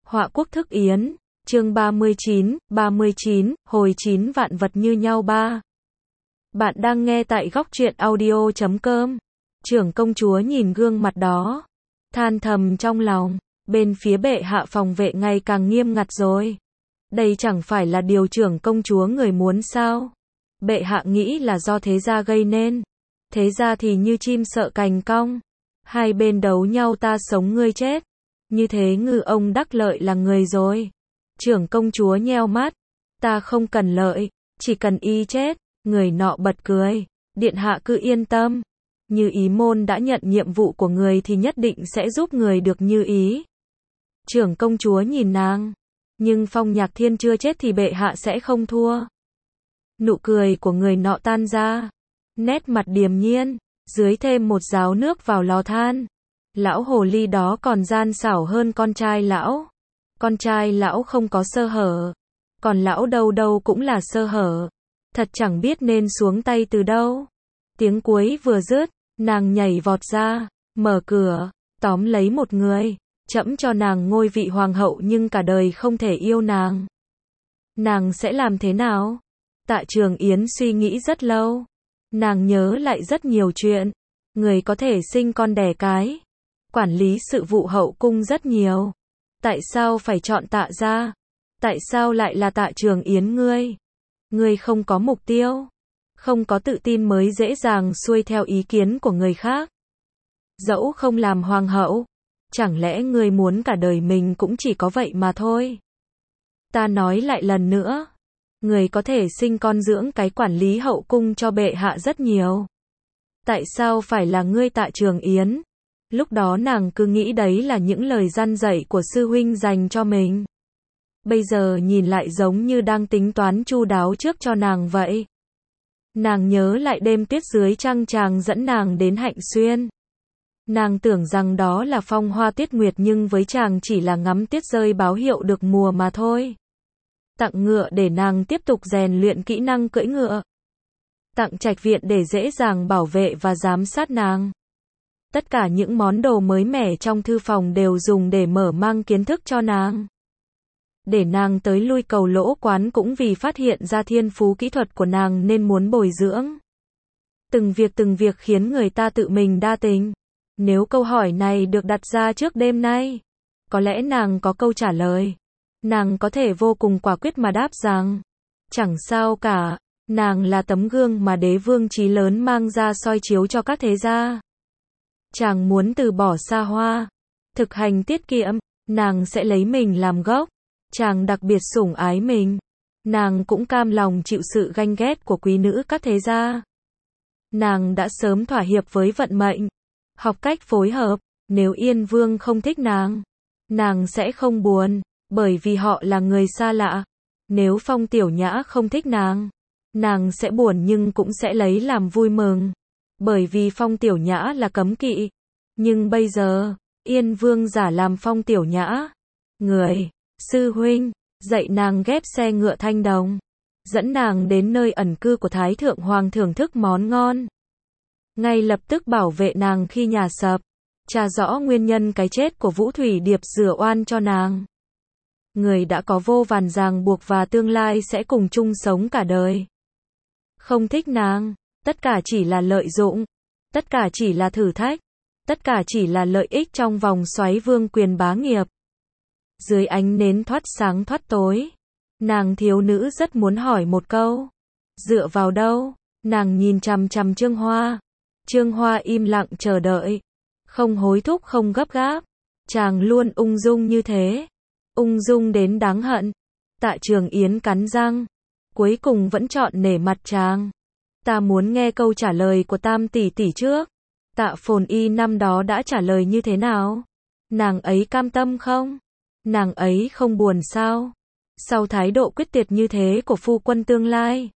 Họa quốc thức yến, chương 39, hồi 9 vạn vật như nhau 3. Bạn đang nghe tại góc truyện audio.com. Trưởng công chúa nhìn gương mặt đó, than thầm trong lòng, bên phía bệ hạ phòng vệ ngày càng nghiêm ngặt rồi. Đây chẳng phải là điều trưởng công chúa người muốn sao? Bệ hạ nghĩ là do thế gia gây nên. Thế gia thì như chim sợ cành cong. Hai bên đấu nhau ta sống ngươi chết. Như thế ngư ông đắc lợi là người rồi. Trưởng công chúa nheo mắt. Ta không cần lợi, chỉ cần y chết. Người nọ bật cười. Điện hạ cứ yên tâm. Như ý môn đã nhận nhiệm vụ của người thì nhất định sẽ giúp người được như ý. Trưởng công chúa nhìn nàng. Nhưng Phong Nhạc Thiên chưa chết thì bệ hạ sẽ không thua. Nụ cười của người nọ tan ra. Nét mặt điềm nhiên. Dưới thêm một ráo nước vào lò than. Lão hồ ly đó còn gian xảo hơn con trai lão. Con trai lão không có sơ hở. Còn lão đâu đâu cũng là sơ hở. Thật chẳng biết nên xuống tay từ đâu. Tiếng cuối vừa dứt, nàng nhảy vọt ra, mở cửa, tóm lấy một người. Trẫm cho nàng ngôi vị hoàng hậu nhưng cả đời không thể yêu nàng. Nàng sẽ làm thế nào? Tạ Trường Yến suy nghĩ rất lâu. Nàng nhớ lại rất nhiều chuyện. Người có thể sinh con đẻ cái. Quản lý sự vụ hậu cung rất nhiều. Tại sao phải chọn Tạ gia? Tại sao lại là Tạ Trường Yến ngươi? Ngươi không có mục tiêu. Không có tự tin mới dễ dàng xuôi theo ý kiến của người khác. Dẫu không làm hoàng hậu. Chẳng lẽ ngươi muốn cả đời mình cũng chỉ có vậy mà thôi? Ta nói lại lần nữa. Người có thể sinh con dưỡng cái quản lý hậu cung cho bệ hạ rất nhiều. Tại sao phải là ngươi Tạ Trường Yến? Lúc đó nàng cứ nghĩ đấy là những lời răn dạy của sư huynh dành cho mình. Bây giờ nhìn lại giống như đang tính toán chu đáo trước cho nàng vậy. Nàng nhớ lại đêm tuyết dưới trăng chàng dẫn nàng đến Hạnh Xuyên. Nàng tưởng rằng đó là phong hoa tuyết nguyệt nhưng với chàng chỉ là ngắm tuyết rơi báo hiệu được mùa mà thôi. Tặng ngựa để nàng tiếp tục rèn luyện kỹ năng cưỡi ngựa. Tặng trạch viện để dễ dàng bảo vệ và giám sát nàng. Tất cả những món đồ mới mẻ trong thư phòng đều dùng để mở mang kiến thức cho nàng. Để nàng tới lui cầu lỗ quán cũng vì phát hiện ra thiên phú kỹ thuật của nàng nên muốn bồi dưỡng. Từng việc khiến người ta tự mình đa tình. Nếu câu hỏi này được đặt ra trước đêm nay, có lẽ nàng có câu trả lời. Nàng có thể vô cùng quả quyết mà đáp rằng, chẳng sao cả, nàng là tấm gương mà đế vương chí lớn mang ra soi chiếu cho các thế gia. Chàng muốn từ bỏ xa hoa, thực hành tiết kiệm, nàng sẽ lấy mình làm gốc. Chàng đặc biệt sủng ái mình, nàng cũng cam lòng chịu sự ganh ghét của quý nữ các thế gia. Nàng đã sớm thỏa hiệp với vận mệnh, học cách phối hợp. Nếu Yên Vương không thích nàng sẽ không buồn, bởi vì họ là người xa lạ. Nếu Phong Tiểu Nhã không thích nàng sẽ buồn nhưng cũng sẽ lấy làm vui mừng, bởi vì Phong Tiểu Nhã là cấm kỵ. Nhưng bây giờ, Yên Vương giả làm Phong Tiểu Nhã. Người, sư huynh, dạy nàng ghép xe ngựa thanh đồng. Dẫn nàng đến nơi ẩn cư của Thái Thượng Hoàng thưởng thức món ngon. Ngay lập tức bảo vệ nàng khi nhà sập. Tra rõ nguyên nhân cái chết của Vũ Thủy Điệp rửa oan cho nàng. Người đã có vô vàn ràng buộc và tương lai sẽ cùng chung sống cả đời. Không thích nàng, tất cả chỉ là lợi dụng. Tất cả chỉ là thử thách. Tất cả chỉ là lợi ích trong vòng xoáy vương quyền bá nghiệp. Dưới ánh nến thoát sáng thoát tối, nàng thiếu nữ rất muốn hỏi một câu. Dựa vào đâu? Nàng nhìn chằm chằm Trương Hoa. Trương Hoa im lặng chờ đợi. Không hối thúc không gấp gáp. Chàng luôn ung dung như thế. Ung dung đến đáng hận. Tạ Trường Yến cắn răng. Cuối cùng vẫn chọn nể mặt chàng. Ta muốn nghe câu trả lời của Tam tỷ tỷ trước. Tạ Phồn Y năm đó đã trả lời như thế nào? Nàng ấy cam tâm không? Nàng ấy không buồn sao? Sau thái độ quyết tuyệt như thế của phu quân tương lai,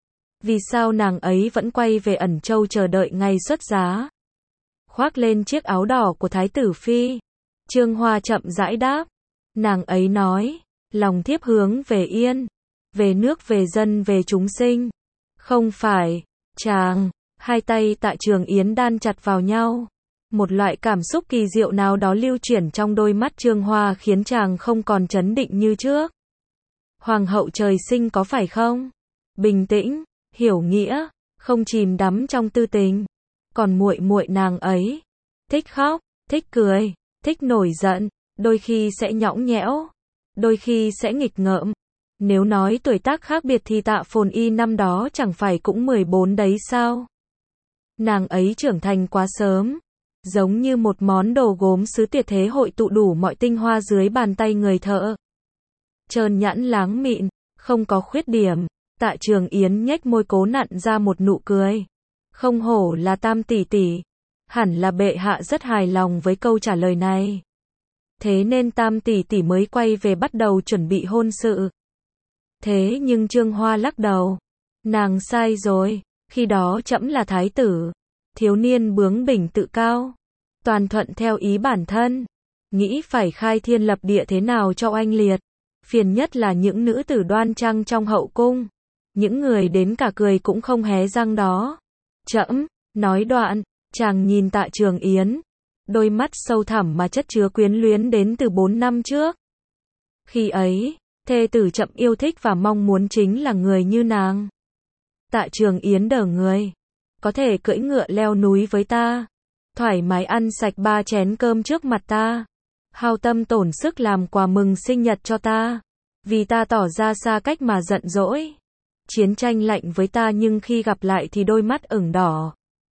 vì sao nàng ấy vẫn quay về Ẩn Châu chờ đợi ngày xuất giá? Khoác lên chiếc áo đỏ của Thái tử Phi. Trương Hoa chậm rãi đáp. Nàng ấy nói, lòng thiếp hướng về yên, về nước về dân về chúng sinh. Không phải, chàng. Hai tay Tạ Trường Yến đan chặt vào nhau. Một loại cảm xúc kỳ diệu nào đó lưu chuyển trong đôi mắt Trương Hoa khiến chàng không còn trấn định như trước. Hoàng hậu trời sinh có phải không? Bình tĩnh, hiểu nghĩa, không chìm đắm trong tư tình. Còn muội muội nàng ấy, thích khóc, thích cười, thích nổi giận, đôi khi sẽ nhõng nhẽo, đôi khi sẽ nghịch ngợm. Nếu nói tuổi tác khác biệt thì Tạ Phồn Y năm đó chẳng phải cũng 14 đấy sao? Nàng ấy trưởng thành quá sớm, giống như một món đồ gốm sứ tuyệt thế hội tụ đủ mọi tinh hoa dưới bàn tay người thợ. Trơn nhẵn láng mịn, không có khuyết điểm. Tạ Trường Yến nhếch môi cố nặn ra một nụ cười. Không hổ là Tam tỷ tỷ, hẳn là bệ hạ rất hài lòng với câu trả lời này. Thế nên Tam tỷ tỷ mới quay về bắt đầu chuẩn bị hôn sự. Thế nhưng Trương Hoa lắc đầu. Nàng sai rồi, khi đó trẫm là thái tử, thiếu niên bướng bỉnh tự cao, toàn thuận theo ý bản thân, nghĩ phải khai thiên lập địa thế nào cho oanh liệt. Phiền nhất là những nữ tử đoan trang trong hậu cung, những người đến cả cười cũng không hé răng đó. Trẫm, nói đoạn, chàng nhìn Tạ Trường Yến, đôi mắt sâu thẳm mà chất chứa quyến luyến đến từ 4 năm trước. Khi ấy, thê tử trẫm yêu thích và mong muốn chính là người như nàng. Tạ Trường Yến đờ người, có thể cưỡi ngựa leo núi với ta, thoải mái ăn sạch 3 chén cơm trước mặt ta, hao tâm tổn sức làm quà mừng sinh nhật cho ta, vì ta tỏ ra xa cách mà giận dỗi, chiến tranh lạnh với ta nhưng khi gặp lại thì đôi mắt ửng đỏ,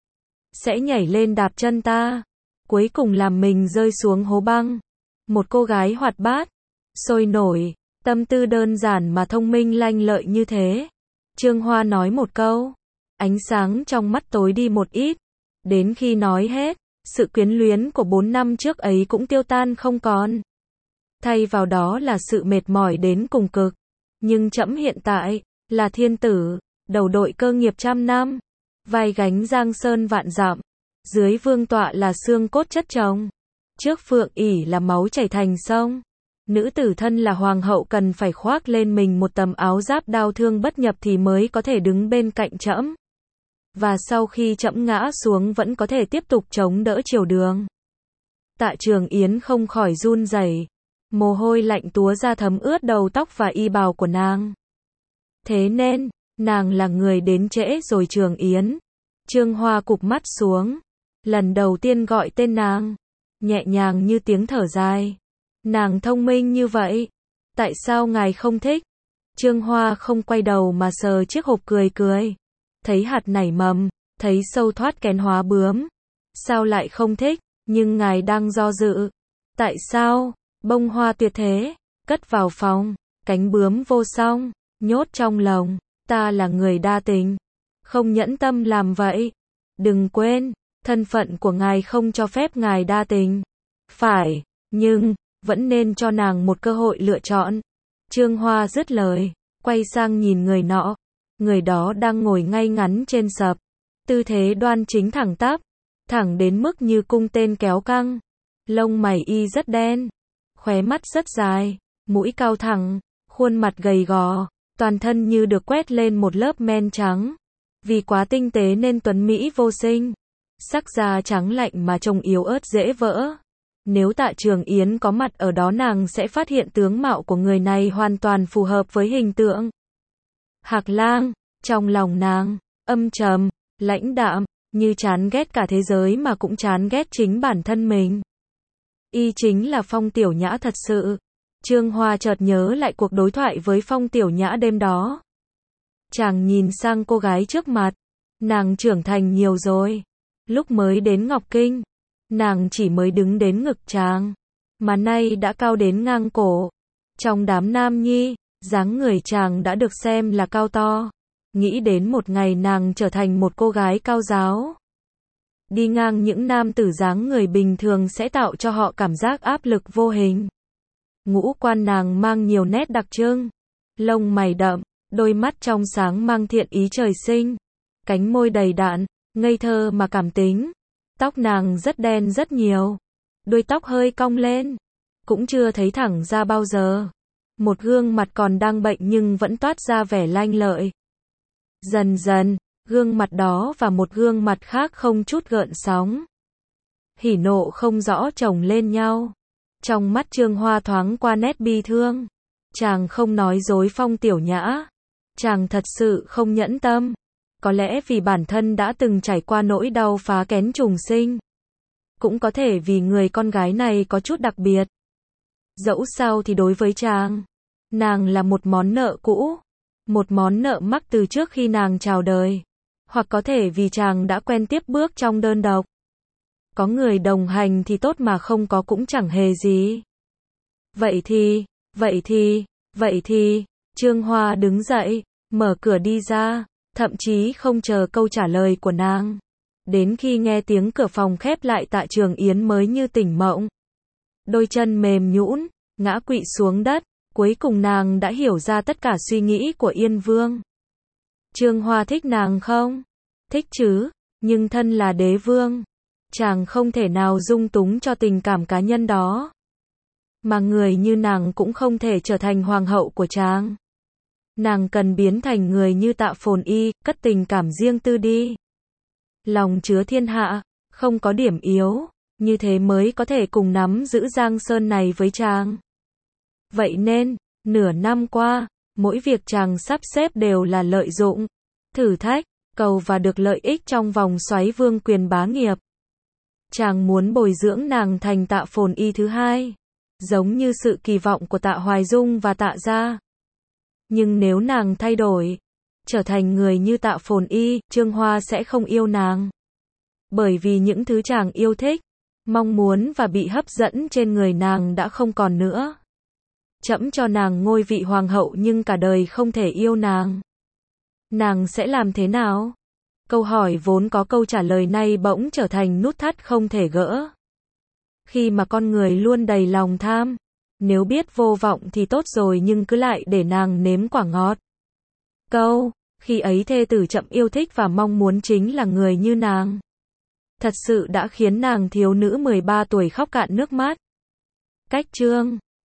sẽ nhảy lên đạp chân ta, cuối cùng làm mình rơi xuống hố băng. Một cô gái hoạt bát, sôi nổi, tâm tư đơn giản mà thông minh lanh lợi như thế. Trương Hoa nói một câu, ánh sáng trong mắt tối đi một ít, đến khi nói hết, sự quyến luyến của 4 năm trước ấy cũng tiêu tan không còn. Thay vào đó là sự mệt mỏi đến cùng cực. Nhưng trẫm hiện tại, là thiên tử, đầu đội cơ nghiệp trăm năm, vai gánh giang sơn vạn dặm, dưới vương tọa là xương cốt chất chồng, trước phượng ỷ là máu chảy thành sông. Nữ tử thân là hoàng hậu cần phải khoác lên mình một tấm áo giáp đau thương bất nhập thì mới có thể đứng bên cạnh trẫm. Và sau khi trẫm ngã xuống vẫn có thể tiếp tục chống đỡ triều đường. Tạ Trường Yến không khỏi run rẩy, mồ hôi lạnh túa ra thấm ướt đầu tóc và y bào của nàng. Thế nên, nàng là người đến trễ rồi Trường Yến. Trương Hoa cụp mắt xuống, lần đầu tiên gọi tên nàng, nhẹ nhàng như tiếng thở dài. Nàng thông minh như vậy, tại sao ngài không thích? Trương Hoa không quay đầu mà sờ chiếc hộp cười cười. Thấy hạt nảy mầm, thấy sâu thoát kén hóa bướm. Sao lại không thích, nhưng ngài đang do dự. Tại sao? Bông hoa tuyệt thế, cất vào phòng, cánh bướm vô song, nhốt trong lồng. Ta là người đa tình, không nhẫn tâm làm vậy. Đừng quên, thân phận của ngài không cho phép ngài đa tình. Phải, nhưng vẫn nên cho nàng một cơ hội lựa chọn. Trương Hoa dứt lời, quay sang nhìn người nọ. Người đó đang ngồi ngay ngắn trên sập, tư thế đoan chính thẳng tắp, thẳng đến mức như cung tên kéo căng. Lông mày y rất đen, khóe mắt rất dài, mũi cao thẳng, khuôn mặt gầy gò, toàn thân như được quét lên một lớp men trắng. Vì quá tinh tế nên tuấn mỹ vô sinh, sắc da trắng lạnh mà trông yếu ớt dễ vỡ. Nếu Tạ Trường Yến có mặt ở đó nàng sẽ phát hiện tướng mạo của người này hoàn toàn phù hợp với hình tượng. Hạc Lang, trong lòng nàng, âm trầm, lãnh đạm, như chán ghét cả thế giới mà cũng chán ghét chính bản thân mình. Y chính là Phong Tiểu Nhã thật sự. Trương Hoa chợt nhớ lại cuộc đối thoại với Phong Tiểu Nhã đêm đó. Chàng nhìn sang cô gái trước mặt, nàng trưởng thành nhiều rồi. Lúc mới đến Ngọc Kinh, nàng chỉ mới đứng đến ngực chàng, mà nay đã cao đến ngang cổ. Trong đám nam nhi, dáng người chàng đã được xem là cao to. Nghĩ đến một ngày nàng trở thành một cô gái cao ráo, đi ngang những nam tử dáng người bình thường sẽ tạo cho họ cảm giác áp lực vô hình. Ngũ quan nàng mang nhiều nét đặc trưng, lông mày đậm, đôi mắt trong sáng mang thiện ý trời sinh, cánh môi đầy đặn, ngây thơ mà cảm tính. Tóc nàng rất đen rất nhiều, đuôi tóc hơi cong lên, cũng chưa thấy thẳng ra bao giờ. Một gương mặt còn đang bệnh nhưng vẫn toát ra vẻ lanh lợi. Dần dần, gương mặt đó và một gương mặt khác không chút gợn sóng hỉ nộ không rõ chồng lên nhau. Trong mắt Trương Hoa thoáng qua nét bi thương. Chàng không nói dối Phong Tiểu Nhã. Chàng thật sự không nhẫn tâm. Có lẽ vì bản thân đã từng trải qua nỗi đau phá kén trùng sinh. Cũng có thể vì người con gái này có chút đặc biệt. Dẫu sao thì đối với chàng, nàng là một món nợ cũ. Một món nợ mắc từ trước khi nàng chào đời. Hoặc có thể vì chàng đã quen tiếp bước trong đơn độc. Có người đồng hành thì tốt mà không có cũng chẳng hề gì. Vậy thì, Trương Hoa đứng dậy, mở cửa đi ra, thậm chí không chờ câu trả lời của nàng. Đến khi nghe tiếng cửa phòng khép lại Tạ Trường Yến mới như tỉnh mộng. Đôi chân mềm nhũn, ngã quỵ xuống đất, cuối cùng nàng đã hiểu ra tất cả suy nghĩ của Yên Vương. Trương Hoa thích nàng không? Thích chứ, nhưng thân là đế vương. Chàng không thể nào dung túng cho tình cảm cá nhân đó. Mà người như nàng cũng không thể trở thành hoàng hậu của chàng. Nàng cần biến thành người như Tạ Phồn Y, cất tình cảm riêng tư đi. Lòng chứa thiên hạ, không có điểm yếu, như thế mới có thể cùng nắm giữ Giang Sơn này với chàng. Vậy nên, nửa năm qua, mỗi việc chàng sắp xếp đều là lợi dụng, thử thách, cầu và được lợi ích trong vòng xoáy vương quyền bá nghiệp. Chàng muốn bồi dưỡng nàng thành Tạ Phồn Y thứ hai, giống như sự kỳ vọng của Tạ Hoài Dung và Tạ gia. Nhưng nếu nàng thay đổi, trở thành người như Tạ Phồn Y, Trương Hoa sẽ không yêu nàng. Bởi vì những thứ chàng yêu thích, mong muốn và bị hấp dẫn trên người nàng đã không còn nữa. Trẫm cho nàng ngôi vị hoàng hậu nhưng cả đời không thể yêu nàng. Nàng sẽ làm thế nào? Câu hỏi vốn có câu trả lời nay bỗng trở thành nút thắt không thể gỡ. Khi mà con người luôn đầy lòng tham, nếu biết vô vọng thì tốt rồi nhưng cứ lại để nàng nếm quả ngọt. Khi ấy thê tử Trẫm yêu thích và mong muốn chính là người như nàng. Thật sự đã khiến nàng thiếu nữ 13 tuổi khóc cạn nước mắt. Cách chương